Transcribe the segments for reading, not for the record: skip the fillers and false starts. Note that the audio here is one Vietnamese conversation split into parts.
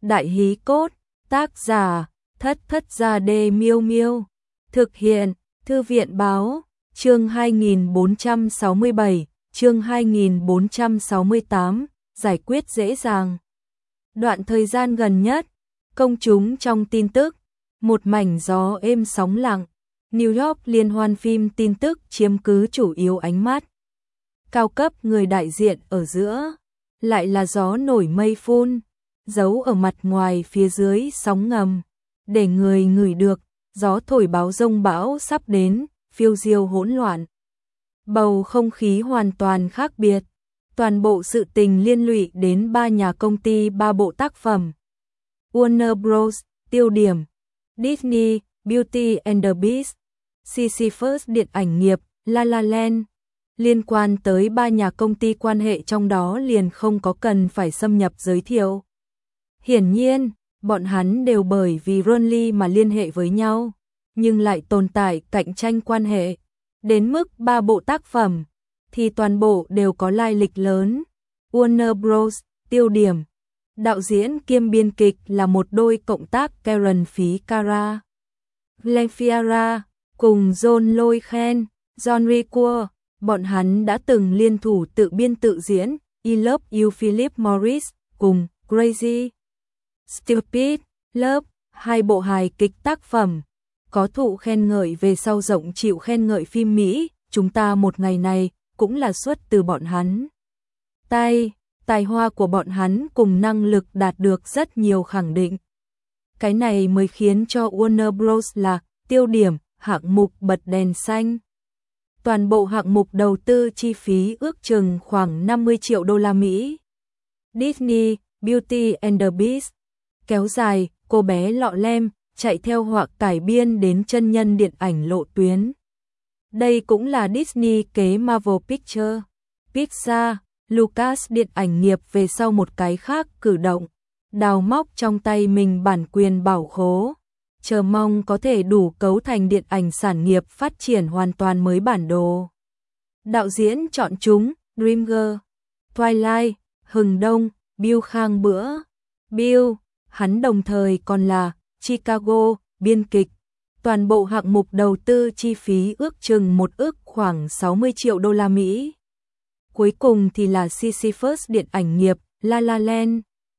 Đại hí cốt, tác giả, Thất Gia Đê Miêu Miêu. Thực hiện, Thư viện báo, chương 2467, chương 2468, giải quyết dễ dàng. Đoạn thời gian gần nhất, công chúng trong tin tức, một mảnh gió êm sóng lặng, New York liên hoan phim tin tức chiếm cứ chủ yếu ánh mắt. Cao cấp người đại diện ở giữa, lại là gió nổi mây phun, giấu ở mặt ngoài phía dưới sóng ngầm, để người ngửi được, gió thổi báo dông bão sắp đến, phiêu diêu hỗn loạn. Bầu không khí hoàn toàn khác biệt, toàn bộ sự tình liên lụy đến ba nhà công ty ba bộ tác phẩm. Warner Bros, tiêu điểm, Disney, Beauty and the Beast, Sisyphus điện ảnh nghiệp, La La Land. Liên quan tới ba nhà công ty quan hệ trong đó liền không có cần phải xâm nhập giới thiệu. Hiển nhiên, bọn hắn đều bởi vì Ronly mà liên hệ với nhau, nhưng lại tồn tại cạnh tranh quan hệ. Đến mức ba bộ tác phẩm, thì toàn bộ đều có lai lịch lớn. Warner Bros, tiêu điểm, đạo diễn kiêm biên kịch là một đôi cộng tác Karen Ficarra, Glenn Ficarra, cùng John Loihen, John Ricoeur. Bọn hắn đã từng liên thủ tự biên tự diễn I Love You Philip Morris cùng Crazy Stupid Love, hai bộ hài kịch tác phẩm, có thụ khen ngợi về sau rộng chịu khen ngợi phim Mỹ, chúng ta một ngày này cũng là xuất từ bọn hắn. Tài hoa của bọn hắn cùng năng lực đạt được rất nhiều khẳng định. Cái này mới khiến cho Warner Bros là tiêu điểm hạng mục bật đèn xanh. Toàn bộ hạng mục đầu tư chi phí ước chừng khoảng 50 triệu đô la Mỹ. Disney, Beauty and the Beast, kéo dài, cô bé lọ lem, chạy theo hoặc cải biên đến chân nhân điện ảnh lộ tuyến. Đây cũng là Disney kế Marvel Pictures, Pixar, Lucas điện ảnh nghiệp về sau một cái khác cử động, đào móc trong tay mình bản quyền bảo khố. Chờ mong có thể đủ cấu thành điện ảnh sản nghiệp phát triển hoàn toàn mới bản đồ. Đạo diễn chọn chúng, Dreamgirls, Twilight, Hừng Đông, Bill Khang Bữa. Bill, hắn đồng thời còn là Chicago, biên kịch. Toàn bộ hạng mục đầu tư chi phí ước chừng một ức khoảng 60 triệu đô la Mỹ. Cuối cùng thì là Sisyphus điện ảnh nghiệp, La La Land.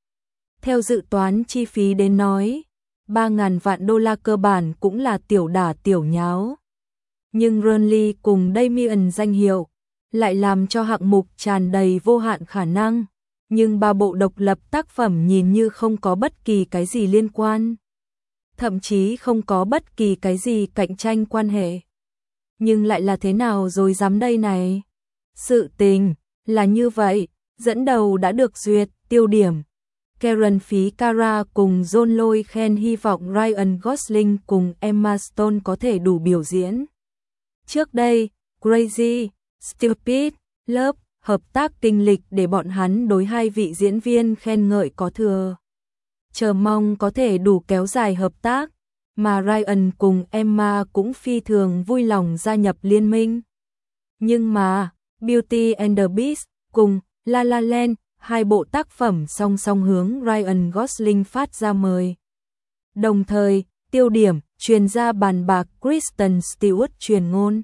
Theo dự toán chi phí đến nói, 3.000 vạn đô la cơ bản cũng là tiểu đả tiểu nháo. Nhưng Ronly cùng Damien danh hiệu lại làm cho hạng mục tràn đầy vô hạn khả năng. Nhưng ba bộ độc lập tác phẩm nhìn như không có bất kỳ cái gì liên quan. Thậm chí không có bất kỳ cái gì cạnh tranh quan hệ. Nhưng lại là thế nào rồi dám đây này? Sự tình là như vậy, dẫn đầu đã được duyệt, tiêu điểm. Karen Ficarra cùng John Loihen hy vọng Ryan Gosling cùng Emma Stone có thể đủ biểu diễn. Trước đây, Crazy, Stupid, Love, hợp tác kinh lịch để bọn hắn đối hai vị diễn viên khen ngợi có thừa. Chờ mong có thể đủ kéo dài hợp tác, mà Ryan cùng Emma cũng phi thường vui lòng gia nhập liên minh. Nhưng mà, Beauty and the Beast cùng La La Land, hai bộ tác phẩm song song hướng Ryan Gosling phát ra mời. Đồng thời, tiêu điểm, chuyên gia bàn bạc Kristen Stewart truyền ngôn.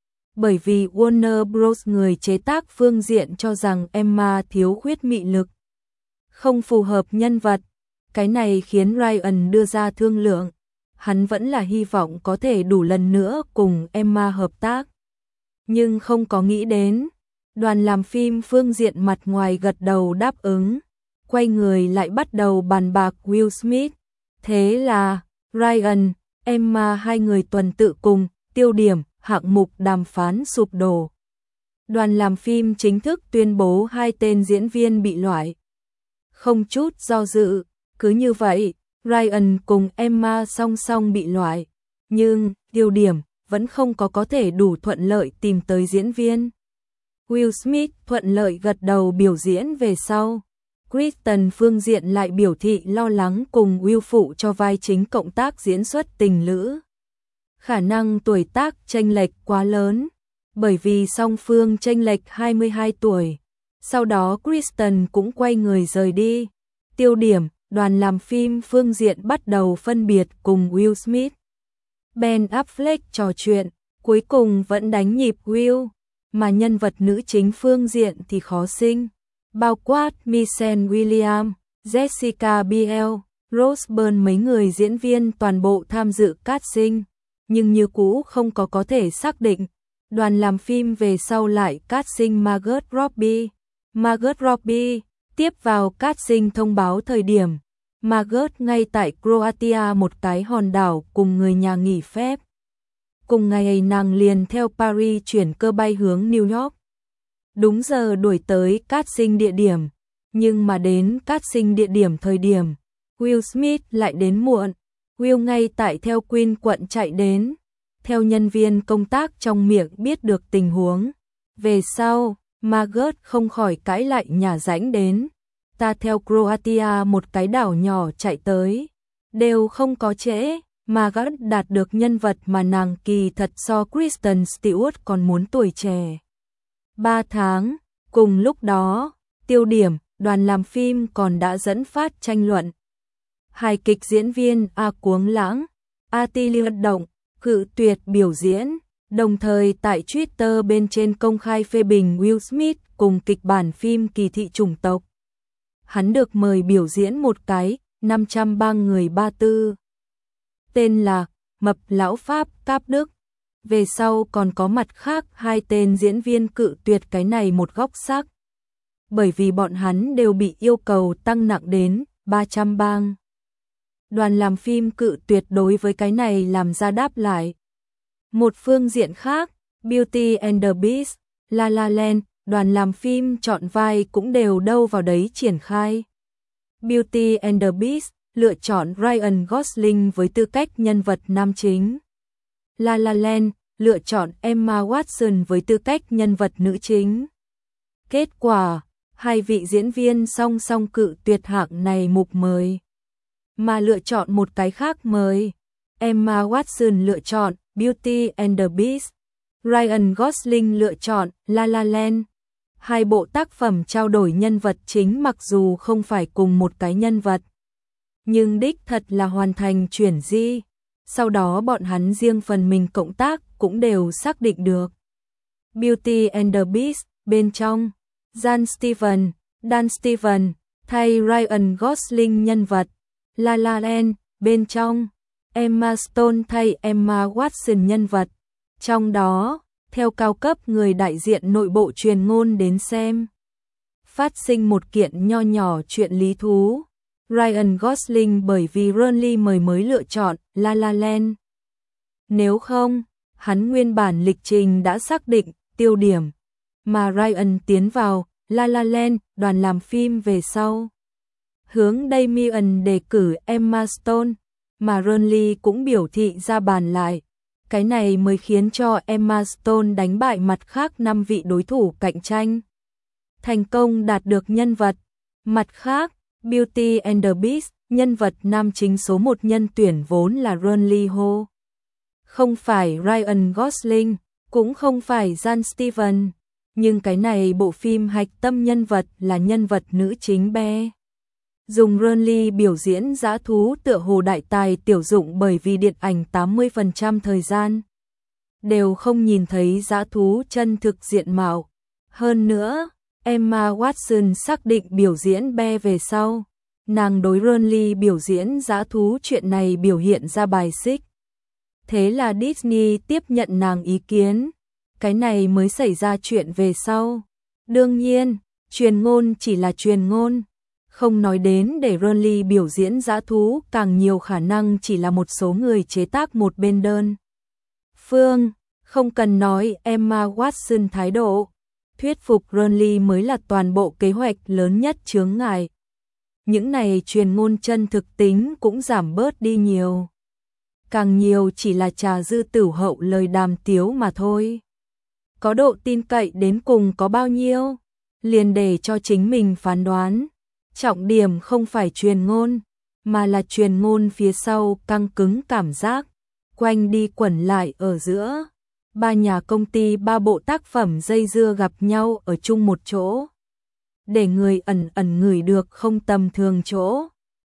Bởi vì Warner Bros người chế tác phương diện cho rằng Emma thiếu khuyết mị lực, không phù hợp nhân vật. Cái này khiến Ryan đưa ra thương lượng. Hắn vẫn là hy vọng có thể đủ lần nữa cùng Emma hợp tác. Nhưng không có nghĩ đến. Đoàn làm phim phương diện mặt ngoài gật đầu đáp ứng, quay người lại bắt đầu bàn bạc Will Smith. Thế là, Ryan, Emma hai người tuần tự cùng, tiêu điểm, hạng mục đàm phán sụp đổ. Đoàn làm phim chính thức tuyên bố hai tên diễn viên bị loại. Không chút do dự, cứ như vậy, Ryan cùng Emma song song bị loại. Nhưng, tiêu điểm, vẫn không có thể đủ thuận lợi tìm tới diễn viên. Will Smith thuận lợi gật đầu biểu diễn về sau. Kristen phương diện lại biểu thị lo lắng cùng Will phụ cho vai chính cộng tác diễn xuất tình lữ. Khả năng tuổi tác chênh lệch quá lớn, bởi vì song phương chênh lệch 22 tuổi. Sau đó Kristen cũng quay người rời đi. Tiêu điểm, đoàn làm phim phương diện bắt đầu phân biệt cùng Will Smith. Ben Affleck trò chuyện, cuối cùng vẫn đánh nhịp Will, mà nhân vật nữ chính phương diện thì khó sinh, bao quát Michelle Williams, Jessica Biel, Rose Byrne, mấy người diễn viên toàn bộ tham dự casting, nhưng như cũ không có thể xác định. Đoàn làm phim về sau lại casting Margot Robbie. Margot Robbie tiếp vào casting thông báo thời điểm Margot ngay tại Croatia, một cái hòn đảo cùng người nhà nghỉ phép. Cùng ngày nàng liền theo Paris chuyển cơ bay hướng New York. Đúng giờ đuổi tới casting địa điểm, nhưng mà đến casting địa điểm thời điểm Will Smith lại đến muộn. Will ngay tại theo Queen quận chạy đến. Theo nhân viên công tác trong miệng biết được tình huống. Về sau, Margot không khỏi cãi lại nhà rãnh đến. Ta theo Croatia, một cái đảo nhỏ chạy tới. Đều không có trễ. Margot đạt được nhân vật mà nàng kỳ thật so Kristen Stewart còn muốn tuổi trẻ 3 tháng. Cùng lúc đó, tiêu điểm, đoàn làm phim còn đã dẫn phát tranh luận. Hài kịch diễn viên A Cuống Lãng, Attila Động, cự tuyệt biểu diễn, đồng thời tại Twitter bên trên công khai phê bình Will Smith cùng kịch bản phim kỳ thị chủng tộc. Hắn được mời biểu diễn một cái 503 người 34. Tên là Mập Lão Pháp Cáp Đức. Về sau còn có mặt khác 2 tên diễn viên cự tuyệt cái này một góc sắc. Bởi vì bọn hắn đều bị yêu cầu tăng nặng đến 300 bang. Đoàn làm phim cự tuyệt đối với cái này làm ra đáp lại. Một phương diện khác, Beauty and the Beast, La La Land, đoàn làm phim chọn vai cũng đều đâu vào đấy triển khai. Beauty and the Beast lựa chọn Ryan Gosling với tư cách nhân vật nam chính. La La Land lựa chọn Emma Watson với tư cách nhân vật nữ chính. Kết quả, 2 vị diễn viên song song cự tuyệt hạng này mục mời, mà lựa chọn một cái khác mời. Emma Watson lựa chọn Beauty and the Beast, Ryan Gosling lựa chọn La La Land. 2 bộ tác phẩm trao đổi nhân vật chính mặc dù không phải cùng một cái nhân vật, nhưng đích thật là hoàn thành chuyển di. Sau đó bọn hắn riêng phần mình cộng tác cũng đều xác định được. Beauty and the Beast bên trong, Dan Steven thay Ryan Gosling nhân vật. La La Land bên trong, Emma Stone thay Emma Watson nhân vật. Trong đó, theo cao cấp người đại diện nội bộ truyền ngôn đến xem, phát sinh một kiện nho nhỏ chuyện lý thú. Ryan Gosling bởi vì Burnley mới lựa chọn La La Land. Nếu không, hắn nguyên bản lịch trình đã xác định tiêu điểm, mà Ryan tiến vào La La Land, đoàn làm phim về sau hướng Damien đề cử Emma Stone, mà Burnley cũng biểu thị ra bàn lại. Cái này mới khiến cho Emma Stone đánh bại mặt khác 5 vị đối thủ cạnh tranh, thành công đạt được nhân vật. Mặt khác, Beauty and the Beast, nhân vật nam chính số 1 nhân tuyển vốn là Burnley Ho. Không phải Ryan Gosling, cũng không phải Dan Steven, nhưng cái này bộ phim hạch tâm nhân vật là nhân vật nữ chính Be. Dùng Burnley biểu diễn dã thú tựa hồ đại tài tiểu dụng, bởi vì điện ảnh 80% thời gian đều không nhìn thấy dã thú chân thực diện mạo. Hơn nữa, Emma Watson xác định biểu diễn Be về sau, nàng đối Burnley biểu diễn dã thú chuyện này biểu hiện ra bài xích. Thế là Disney tiếp nhận nàng ý kiến, cái này mới xảy ra chuyện về sau. Đương nhiên, truyền ngôn chỉ là truyền ngôn, không nói đến để Burnley biểu diễn dã thú, càng nhiều khả năng chỉ là một số người chế tác một bên đơn phương, không cần nói Emma Watson thái độ thuyết phục Burnley mới là toàn bộ kế hoạch lớn nhất chướng ngại. Những này truyền ngôn chân thực tính cũng giảm bớt đi nhiều. Càng nhiều chỉ là trà dư tửu hậu lời đàm tiếu mà thôi. Có độ tin cậy đến cùng có bao nhiêu, liền để cho chính mình phán đoán. Trọng điểm không phải truyền ngôn, mà là truyền ngôn phía sau căng cứng cảm giác, quanh đi quẩn lại ở giữa. 3 nhà công ty 3 bộ tác phẩm dây dưa gặp nhau ở chung một chỗ, để người ẩn ẩn ngửi được không tầm thường chỗ.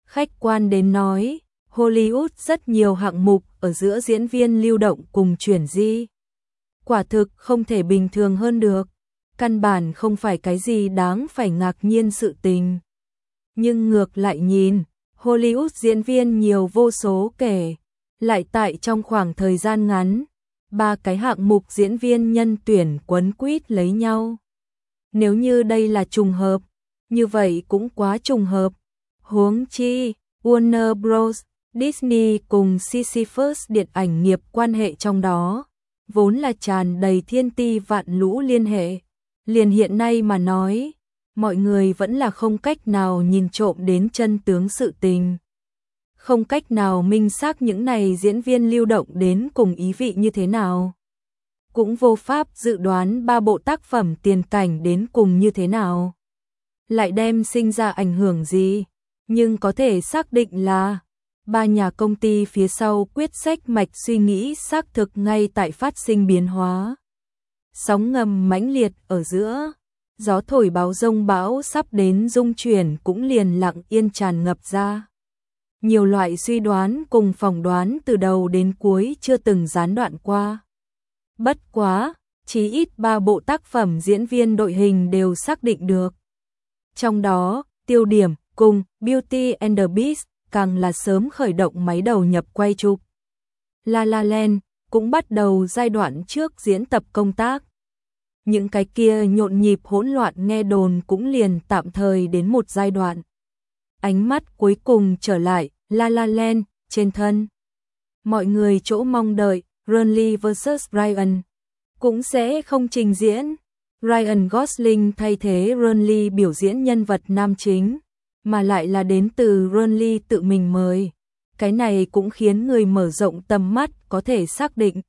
Khách quan đến nói, Hollywood rất nhiều hạng mục ở giữa diễn viên lưu động cùng chuyển di. Quả thực không thể bình thường hơn được, căn bản không phải cái gì đáng phải ngạc nhiên sự tình. Nhưng ngược lại nhìn, Hollywood diễn viên nhiều vô số kể, lại tại trong khoảng thời gian ngắn, 3 cái hạng mục diễn viên nhân tuyển quấn quýt lấy nhau. Nếu như đây là trùng hợp, như vậy cũng quá trùng hợp. Huống chi, Warner Bros, Disney cùng Sisyphus điện ảnh nghiệp quan hệ trong đó, vốn là tràn đầy thiên ti vạn lũ liên hệ. Liền hiện nay mà nói, mọi người vẫn là không cách nào nhìn trộm đến chân tướng sự tình. Không cách nào minh xác những này diễn viên lưu động đến cùng ý vị như thế nào. Cũng vô pháp dự đoán 3 bộ tác phẩm tiền cảnh đến cùng như thế nào. Lại đem sinh ra ảnh hưởng gì, nhưng có thể xác định là 3 nhà công ty phía sau quyết sách mạch suy nghĩ xác thực ngay tại phát sinh biến hóa. Sóng ngầm mãnh liệt ở giữa, gió thổi báo rông bão sắp đến rung chuyển cũng liền lặng yên tràn ngập ra. Nhiều loại suy đoán cùng phỏng đoán từ đầu đến cuối chưa từng gián đoạn qua. Bất quá, chí ít 3 bộ tác phẩm diễn viên đội hình đều xác định được. Trong đó, Tiêu Điểm cùng Beauty and the Beast càng là sớm khởi động máy đầu nhập quay chụp. La La Land cũng bắt đầu giai đoạn trước diễn tập công tác. Những cái kia nhộn nhịp hỗn loạn nghe đồn cũng liền tạm thời đến một giai đoạn. Ánh mắt cuối cùng trở lại La La Land trên thân. Mọi người chỗ mong đợi Ronnie vs Ryan cũng sẽ không trình diễn. Ryan Gosling thay thế Ronnie biểu diễn nhân vật nam chính, mà lại là đến từ Ronnie tự mình mời. Cái này cũng khiến người mở rộng tầm mắt có thể xác định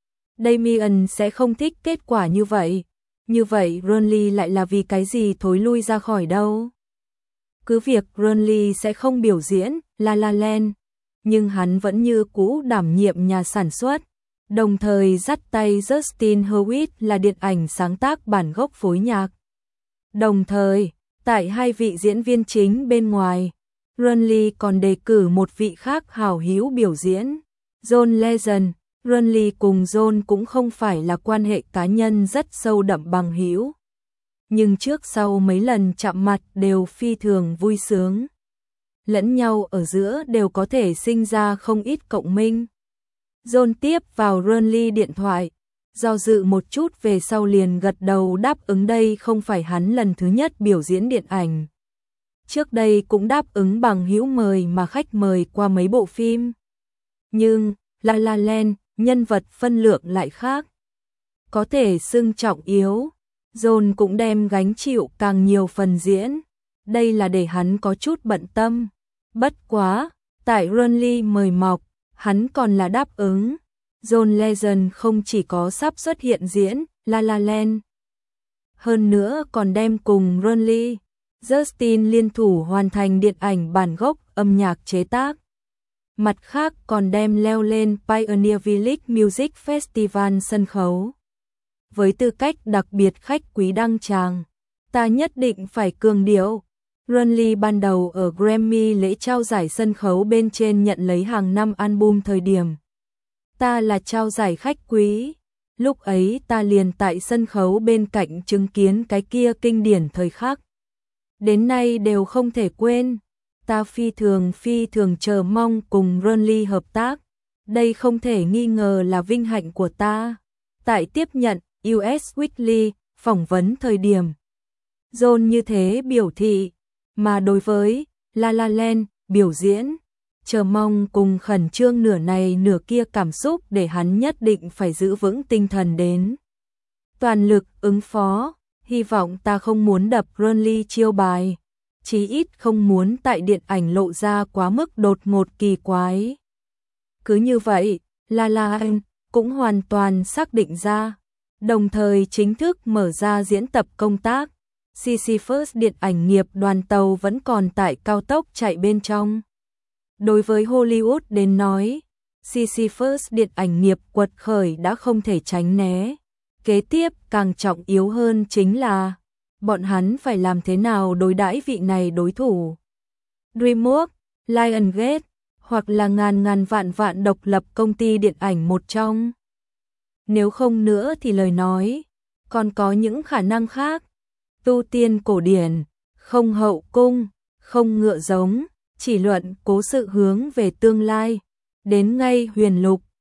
Damien sẽ không thích kết quả như vậy. Như vậy Ronnie lại là vì cái gì thối lui ra khỏi đâu? Cứ việc Ronnie sẽ không biểu diễn La La Land, nhưng hắn vẫn như cũ đảm nhiệm nhà sản xuất, đồng thời dắt tay Justin Hurwitz là điện ảnh sáng tác bản gốc phối nhạc. Đồng thời, tại 2 vị diễn viên chính bên ngoài, Ronnie còn đề cử một vị khác hảo hữu biểu diễn, John Legend. Ronnie cùng John cũng không phải là quan hệ cá nhân rất sâu đậm bằng hữu, nhưng trước sau mấy lần chạm mặt đều phi thường vui sướng. Lẫn nhau ở giữa đều có thể sinh ra không ít cộng minh. John tiếp vào Ronnie điện thoại, do dự một chút về sau liền gật đầu đáp ứng đây không phải hắn lần thứ nhất biểu diễn điện ảnh. Trước đây cũng đáp ứng bằng hữu mời mà khách mời qua mấy bộ phim. Nhưng, La La Land, nhân vật phân lượng lại khác. Có thể xưng trọng yếu, John cũng đem gánh chịu càng nhiều phần diễn. Đây là để hắn có chút bận tâm. Bất quá, tại Ronnie mời mọc, hắn còn là đáp ứng. John Legend không chỉ có sắp xuất hiện diễn La La Land, hơn nữa còn đem cùng Ronnie, Justin liên thủ hoàn thành điện ảnh bản gốc âm nhạc chế tác. Mặt khác còn đem leo lên Pioneer Village Music Festival sân khấu. Với tư cách đặc biệt khách quý đăng tràng, ta nhất định phải cường điệu. Ronnie ban đầu ở Grammy lễ trao giải sân khấu bên trên nhận lấy hàng năm album thời điểm. Ta là trao giải khách quý. Lúc ấy ta liền tại sân khấu bên cạnh chứng kiến cái kia kinh điển thời khắc. Đến nay đều không thể quên. Ta phi thường chờ mong cùng Ronnie hợp tác. Đây không thể nghi ngờ là vinh hạnh của ta. Tại tiếp nhận US Weekly phỏng vấn thời điểm, John như thế biểu thị, mà đối với La La Land biểu diễn, chờ mong cùng khẩn trương nửa này nửa kia cảm xúc để hắn nhất định phải giữ vững tinh thần đến. Toàn lực ứng phó, hy vọng ta không muốn đập Ronnie chiêu bài. Chí ít không muốn tại điện ảnh lộ ra quá mức đột ngột kỳ quái. Cứ như vậy, La La Land cũng hoàn toàn xác định ra, đồng thời chính thức mở ra diễn tập công tác. Sisyphus điện ảnh nghiệp đoàn tàu vẫn còn tại cao tốc chạy bên trong. Đối với Hollywood đến nói, Sisyphus điện ảnh nghiệp quật khởi đã không thể tránh né. Kế tiếp càng trọng yếu hơn chính là bọn hắn phải làm thế nào đối đãi vị này đối thủ. DreamWorks Lionsgate, hoặc là ngàn vạn vạn độc lập công ty điện ảnh một trong. Nếu không nữa thì lời nói, còn có những khả năng khác. Tu tiên cổ điển, không hậu cung, không ngựa giống, chỉ luận cố sự hướng về tương lai. Đến ngay huyền lục,